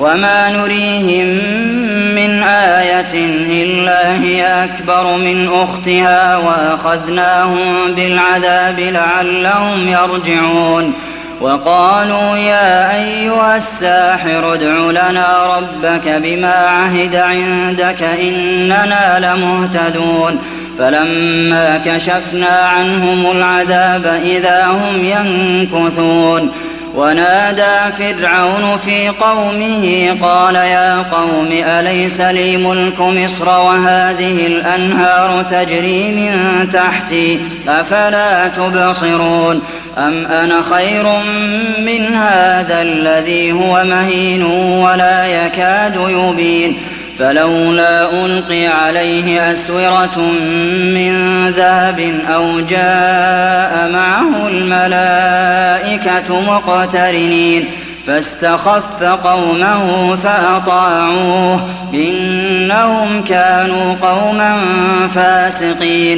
وما نريهم من آية إلا هي أكبر من أختها وأخذناهم بالعذاب لعلهم يرجعون وقالوا يا أيها الساحر ادع لنا ربك بما عهد عندك إننا لمهتدون فلما كشفنا عنهم العذاب إذا هم ينكثون ونادى فرعون في قومه قال يا قوم أليس لي ملك مصر وهذه الأنهار تجري من تحتي أفلا تبصرون أم أنا خير من هذا الذي هو مهين ولا يكاد يبين فلولا ألقي عليه أسورة من ذهب أو جاء معه الملائكة مقترنين فاستخف قومه فأطاعوه إنهم كانوا قوما فاسقين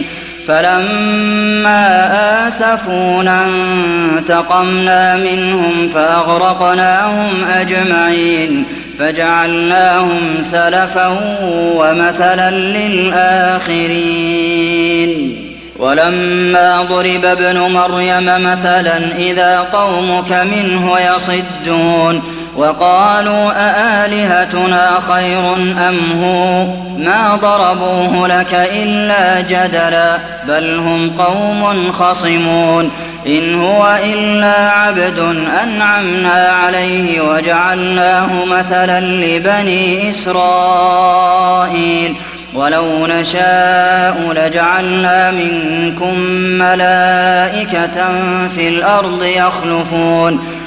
فلما آسفونا انتقمنا منهم فأغرقناهم أجمعين فجعلناهم سلفا ومثلا للآخرين ولما ضرب ابن مريم مثلا إذا قومك منه يصدون وقالوا أآلهتنا خير أم هو ما ضربوه لك إلا جدلا بل هم قوم خصمون إن هو إلا عبد أنعمنا عليه وجعلناه مثلا لبني إسرائيل ولو نشاء لجعلنا منكم ملائكة في الأرض يخلفون